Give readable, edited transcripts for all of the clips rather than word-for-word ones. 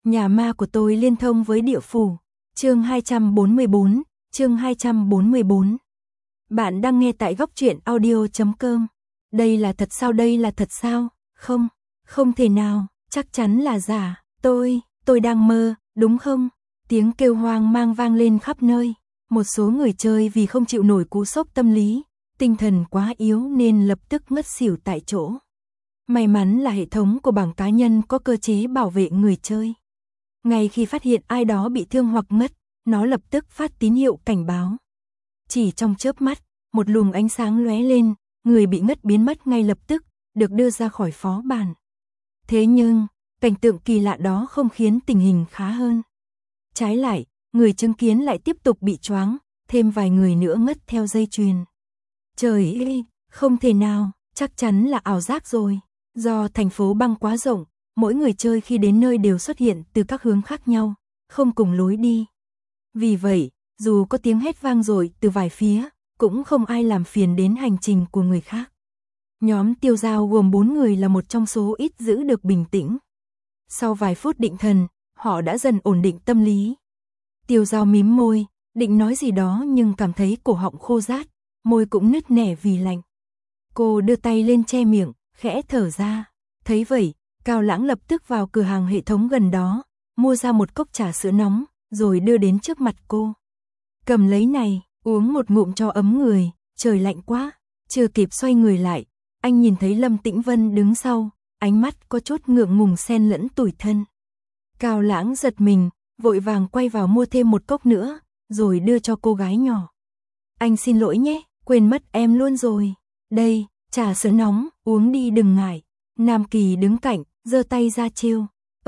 Nhà ma của tôi liên thông với địa phủ. Chương 244, chương 244. Bạn đang nghe tại góc truyện audio.com. Đây là thật sao? Đây là thật sao? Không, không thể nào, chắc chắn là giả. Tôi đang mơ, đúng không? Tiếng kêu hoang mang vang lên khắp nơi. Một số người chơi vì không chịu nổi cú sốc tâm lý, tinh thần quá yếu nên lập tức ngất xỉu tại chỗ. May mắn là hệ thống của bảng cá nhân có cơ chế bảo vệ người chơi. Ngay khi phát hiện ai đó bị thương hoặc ngất, nó lập tức phát tín hiệu cảnh báo. Chỉ trong chớp mắt, một luồng ánh sáng lóe lên, người bị ngất biến mất ngay lập tức, được đưa ra khỏi phó bản. Thế nhưng, cảnh tượng kỳ lạ đó không khiến tình hình khá hơn. Trái lại, người chứng kiến lại tiếp tục bị choáng, thêm vài người nữa ngất theo dây chuyền. Trời ơi, không thể nào, chắc chắn là ảo giác rồi. Do thành phố băng quá rộng, mỗi người chơi khi đến nơi đều xuất hiện từ các hướng khác nhau, không cùng lối đi. Vì vậy, dù có tiếng hét vang dội từ vài phía, cũng không ai làm phiền đến hành trình của người khác. Nhóm Tiêu Dao gồm 4 người là một trong số ít giữ được bình tĩnh. Sau vài phút định thần, họ đã dần ổn định tâm lý. Tiêu Dao mím môi, định nói gì đó nhưng cảm thấy cổ họng khô rát, môi cũng nứt nẻ vì lạnh. Cô đưa tay lên che miệng, khẽ thở ra. Thấy vậy, Cao Lãng lập tức vào cửa hàng hệ thống gần đó, mua ra một cốc trà sữa nóng, rồi đưa đến trước mặt cô. Cầm lấy này, uống một ngụm cho ấm người, trời lạnh quá. Chưa kịp xoay người lại, anh nhìn thấy Lâm Tĩnh Vân đứng sau, ánh mắt có chút ngượng ngùng xen lẫn tủi thân. Cao Lãng giật mình, vội vàng quay vào mua thêm một cốc nữa, rồi đưa cho cô gái nhỏ. Anh xin lỗi nhé, quên mất em luôn rồi. Đây, trà sữa nóng, uống đi đừng ngại. Nam Kỳ đứng cạnh, giơ tay ra trêu.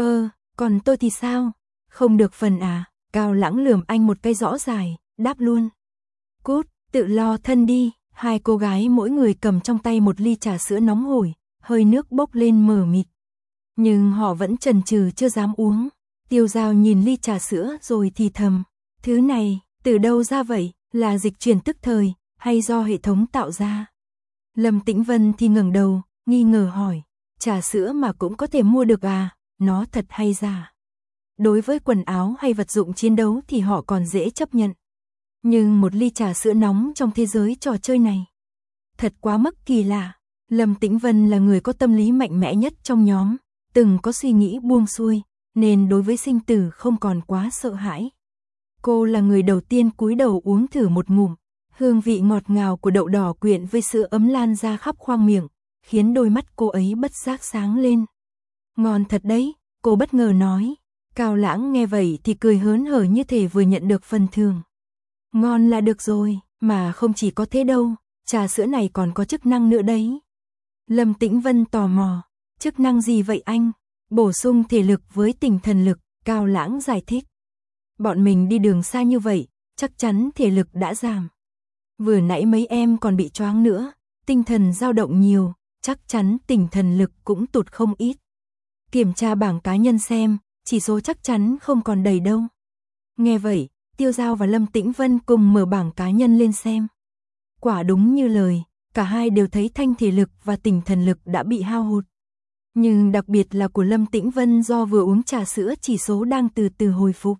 Còn tôi thì sao? Không được phần à? Cao Lãng lườm anh một cái rõ dài, đáp luôn. Cút, tự lo thân đi. Hai cô gái mỗi người cầm trong tay một ly trà sữa nóng hổi, hơi nước bốc lên mờ mịt. Nhưng họ vẫn chần chừ chưa dám uống. Tiêu Dao nhìn ly trà sữa rồi thì thầm. Thứ này, từ đâu ra vậy? Là dịch chuyển tức thời, hay do hệ thống tạo ra? Lâm Tĩnh Vân thì ngẩng đầu, nghi ngờ hỏi. Trà sữa mà cũng có thể mua được à? Nó thật hay giả? Đối với quần áo hay vật dụng chiến đấu thì họ còn dễ chấp nhận. Nhưng một ly trà sữa nóng trong thế giới trò chơi này, thật quá mức kỳ lạ. Lâm Tĩnh Vân là người có tâm lý mạnh mẽ nhất trong nhóm, từng có suy nghĩ buông xuôi, nên đối với sinh tử không còn quá sợ hãi. Cô là người đầu tiên cúi đầu uống thử một ngụm, hương vị ngọt ngào của đậu đỏ quyện với sữa ấm lan ra khắp khoang miệng, khiến đôi mắt cô ấy bất giác sáng lên. Ngon thật đấy, cô bất ngờ nói. Cao Lãng nghe vậy thì cười hớn hở như thể vừa nhận được phần thưởng. Ngon là được rồi, mà không chỉ có thế đâu, trà sữa này còn có chức năng nữa đấy. Lâm Tĩnh Vân tò mò, chức năng gì vậy anh? Bổ sung thể lực với tinh thần lực, Cao Lãng giải thích. Bọn mình đi đường xa như vậy, chắc chắn thể lực đã giảm. Vừa nãy mấy em còn bị choáng nữa, tinh thần dao động nhiều, chắc chắn tinh thần lực cũng tụt không ít. Kiểm tra bảng cá nhân xem, chỉ số chắc chắn không còn đầy đâu. Nghe vậy, Tiêu Dao và Lâm Tĩnh Vân cùng mở bảng cá nhân lên xem. Quả đúng như lời, cả hai đều thấy thanh thể lực và tinh thần lực đã bị hao hụt. Nhưng đặc biệt là của Lâm Tĩnh Vân do vừa uống trà sữa chỉ số đang từ từ hồi phục.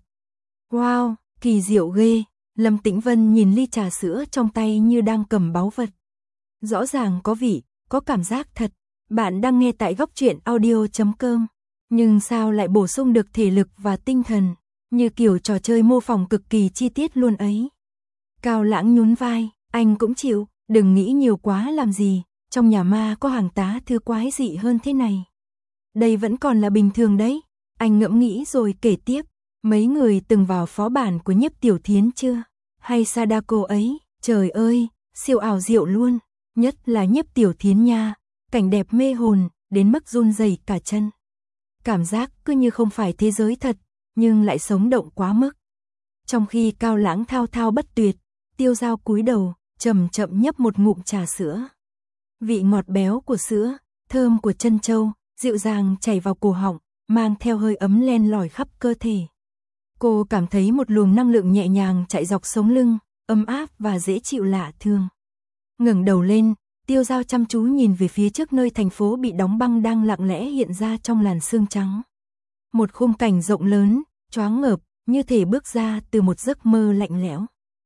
Wow, kỳ diệu ghê. Lâm Tĩnh Vân nhìn ly trà sữa trong tay như đang cầm báu vật. Rõ ràng có vị, có cảm giác thật. Bạn đang nghe tại góc truyện audio.com. Nhưng sao lại bổ sung được thể lực và tinh thần, như kiểu trò chơi mô phỏng cực kỳ chi tiết luôn ấy. Cao Lãng nhún vai, anh cũng chịu, đừng nghĩ nhiều quá làm gì, trong nhà ma có hàng tá thứ quái dị hơn thế này. Đây vẫn còn là bình thường đấy, anh ngẫm nghĩ rồi kể tiếp. Mấy người từng vào phó bản của Nhiếp Tiểu Thiến chưa? Hay Sadako ấy, trời ơi, siêu ảo diệu luôn, nhất là Nhiếp Tiểu Thiến nha, cảnh đẹp mê hồn, đến mức run rẩy cả chân. Cảm giác cứ như không phải thế giới thật, nhưng lại sống động quá mức. Trong khi Cao Lãng thao thao bất tuyệt, Tiêu Dao cúi đầu, chậm chậm nhấp một ngụm trà sữa. Vị ngọt béo của sữa, thơm của trân châu, dịu dàng chảy vào cổ họng, mang theo hơi ấm len lỏi khắp cơ thể. Cô cảm thấy một luồng năng lượng nhẹ nhàng chạy dọc sống lưng, ấm áp và dễ chịu lạ thường. Ngẩng đầu lên, Tiêu Dao chăm chú nhìn về phía trước nơi thành phố bị đóng băng đang lặng lẽ hiện ra trong làn sương trắng. một khung cảnh rộng lớn, choáng ngợp, như thể bước ra từ một giấc mơ lạnh lẽo.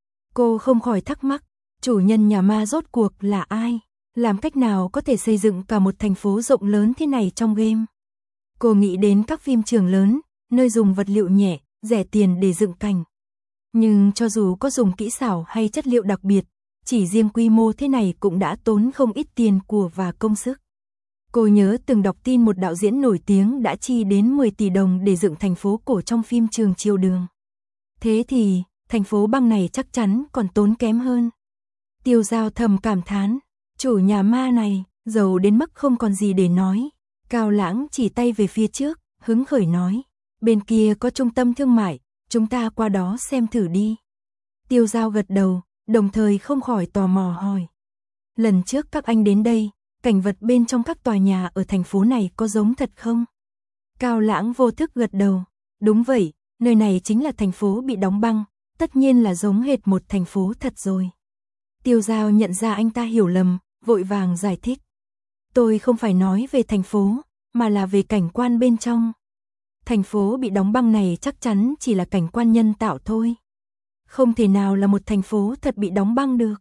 Cô không khỏi thắc mắc, chủ nhân nhà ma rốt cuộc là ai? Làm cách nào có thể xây dựng cả một thành phố rộng lớn thế này trong game? Cô nghĩ đến các phim trường lớn, nơi dùng vật liệu nhẹ, rẻ tiền để dựng cảnh. Nhưng cho dù có dùng kỹ xảo hay chất liệu đặc biệt, chỉ riêng quy mô thế này cũng đã tốn không ít tiền của và công sức. Cô nhớ từng đọc tin một đạo diễn nổi tiếng đã chi đến 10 tỷ đồng để dựng thành phố cổ trong phim Trường Chiều Đường. Thế thì, thành phố băng này chắc chắn còn tốn kém hơn. Tiêu Dao thầm cảm thán, chủ nhà ma này, giàu đến mức không còn gì để nói. Cao Lãng chỉ tay về phía trước, hứng khởi nói, bên kia có trung tâm thương mại, chúng ta qua đó xem thử đi. Tiêu Dao gật đầu, đồng thời không khỏi tò mò hỏi. Lần trước các anh đến đây, cảnh vật bên trong các tòa nhà ở thành phố này có giống thật không? Cao Lãng vô thức gật đầu, đúng vậy, nơi này chính là thành phố bị đóng băng, tất nhiên là giống hệt một thành phố thật rồi. Tiêu Dao nhận ra anh ta hiểu lầm, vội vàng giải thích. Tôi không phải nói về thành phố, mà là về cảnh quan bên trong. Thành phố bị đóng băng này chắc chắn chỉ là cảnh quan nhân tạo thôi. Không thể nào là một thành phố thật bị đóng băng được.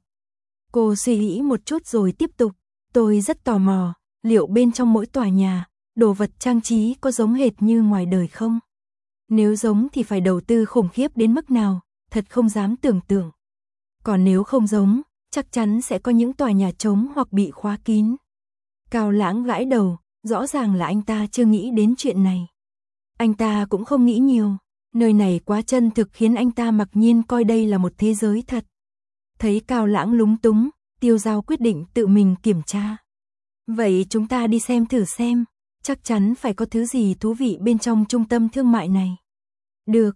Cô suy nghĩ một chút rồi tiếp tục. Tôi rất tò mò, liệu bên trong mỗi tòa nhà, đồ vật trang trí có giống hệt như ngoài đời không? Nếu giống thì phải đầu tư khủng khiếp đến mức nào, thật không dám tưởng tượng. Còn nếu không giống, chắc chắn sẽ có những tòa nhà trống hoặc bị khóa kín. Cao Lãng gãi đầu, rõ ràng là anh ta chưa nghĩ đến chuyện này. Anh ta cũng không nghĩ nhiều, nơi này quá chân thực khiến anh ta mặc nhiên coi đây là một thế giới thật. Thấy Cao Lãng lúng túng, Tiêu Dao quyết định tự mình kiểm tra. Vậy chúng ta đi xem thử xem, chắc chắn phải có thứ gì thú vị bên trong trung tâm thương mại này. Được,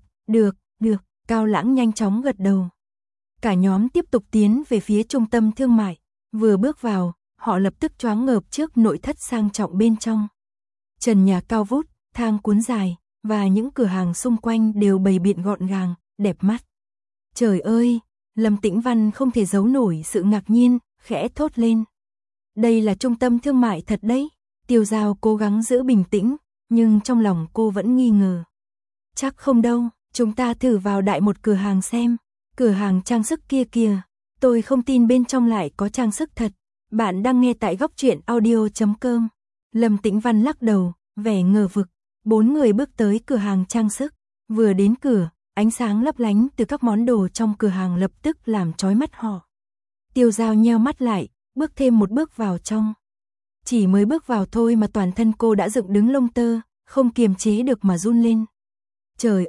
Cao Lãng nhanh chóng gật đầu. Cả nhóm tiếp tục tiến về phía trung tâm thương mại, vừa bước vào, họ lập tức choáng ngợp trước nội thất sang trọng bên trong. Trần nhà cao vút, thang cuốn dài, và những cửa hàng xung quanh đều bày biện gọn gàng, đẹp mắt. Trời ơi, Lâm Tĩnh Văn không thể giấu nổi sự ngạc nhiên, khẽ thốt lên. Đây là trung tâm thương mại thật đấy. Tiêu Dao cố gắng giữ bình tĩnh, nhưng trong lòng cô vẫn nghi ngờ. Chắc không đâu, chúng ta thử vào đại một cửa hàng xem. Cửa hàng trang sức kia kìa, tôi không tin bên trong lại có trang sức thật. Bạn đang nghe tại góc truyện audio.com. Lâm Tĩnh Văn lắc đầu, vẻ ngờ vực. 4 người bước tới cửa hàng trang sức. Vừa đến cửa, ánh sáng lấp lánh từ các món đồ trong cửa hàng lập tức làm chói mắt họ. Tiêu Dao nheo mắt lại, bước thêm một bước vào trong. Chỉ mới bước vào thôi mà toàn thân cô đã dựng đứng lông tơ, không kiềm chế được mà run lên. Trời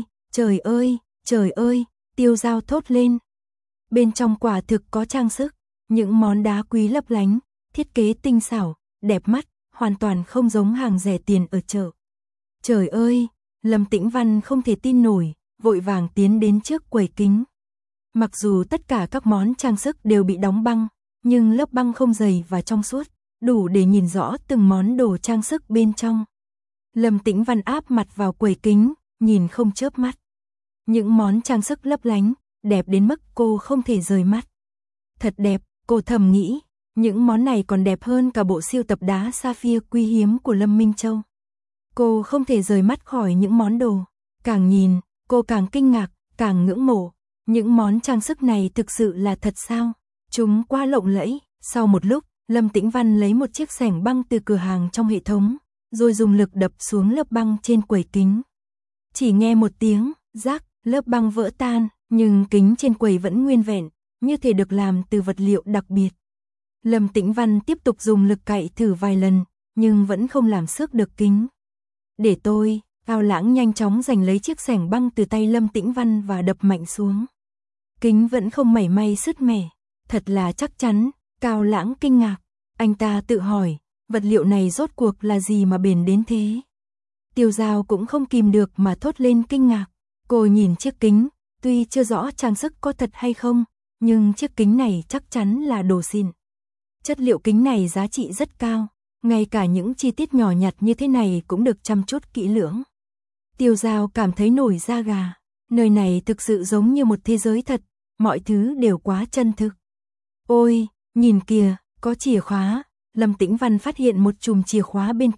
ơi, Tiêu Dao thốt lên. Bên trong quả thực có trang sức, những món đá quý lấp lánh, thiết kế tinh xảo, đẹp mắt, hoàn toàn không giống hàng rẻ tiền ở chợ. Trời ơi, Lâm Tĩnh Văn không thể tin nổi, vội vàng tiến đến trước quầy kính. Mặc dù tất cả các món trang sức đều bị đóng băng, nhưng lớp băng không dày và trong suốt, đủ để nhìn rõ từng món đồ trang sức bên trong. Lâm Tĩnh Văn áp mặt vào quầy kính, nhìn không chớp mắt. Những món trang sức lấp lánh, đẹp đến mức cô không thể rời mắt. Thật đẹp, cô thầm nghĩ, những món này còn đẹp hơn cả bộ sưu tập đá sapphire quý hiếm của Lâm Minh Châu. Cô không thể rời mắt khỏi những món đồ, càng nhìn, cô càng kinh ngạc, càng ngưỡng mộ. Những món trang sức này thực sự là thật sao? Chúng quá lộng lẫy. Sau một lúc, Lâm Tĩnh Văn lấy một chiếc xẻng băng từ cửa hàng trong hệ thống, rồi dùng lực đập xuống lớp băng trên quầy kính. Chỉ nghe một tiếng, rắc, lớp băng vỡ tan, nhưng kính trên quầy vẫn nguyên vẹn, như thể được làm từ vật liệu đặc biệt. Lâm Tĩnh Văn tiếp tục dùng lực cạy thử vài lần, nhưng vẫn không làm xước được kính. Để tôi, Cao Lãng nhanh chóng giành lấy chiếc xẻng băng từ tay Lâm Tĩnh Văn và đập mạnh xuống. Kính vẫn không mảy may sứt mẻ, thật là chắc chắn. Cao Lãng kinh ngạc, anh ta tự hỏi, vật liệu này rốt cuộc là gì mà bền đến thế? Tiêu Dao cũng không kìm được mà thốt lên kinh ngạc. Cô nhìn chiếc kính, tuy chưa rõ trang sức có thật hay không, nhưng chiếc kính này chắc chắn là đồ xịn. Chất liệu kính này giá trị rất cao, ngay cả những chi tiết nhỏ nhặt như thế này cũng được chăm chút kỹ lưỡng. Tiêu Dao cảm thấy nổi da gà, nơi này thực sự giống như một thế giới thật, mọi thứ đều quá chân thực. Ôi, nhìn kìa, có chìa khóa. Lâm Tĩnh Văn phát hiện một chùm chìa khóa bên cạnh,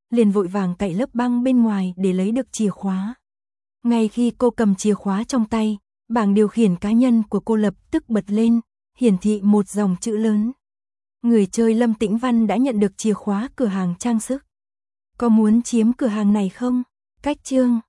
liền vội vàng cạy lớp băng bên ngoài để lấy được chìa khóa. Ngay khi cô cầm chìa khóa trong tay, bảng điều khiển cá nhân của cô lập tức bật lên, hiển thị một dòng chữ lớn. Người chơi Lâm Tĩnh Văn đã nhận được chìa khóa cửa hàng trang sức. Có muốn chiếm cửa hàng này không? Cách chương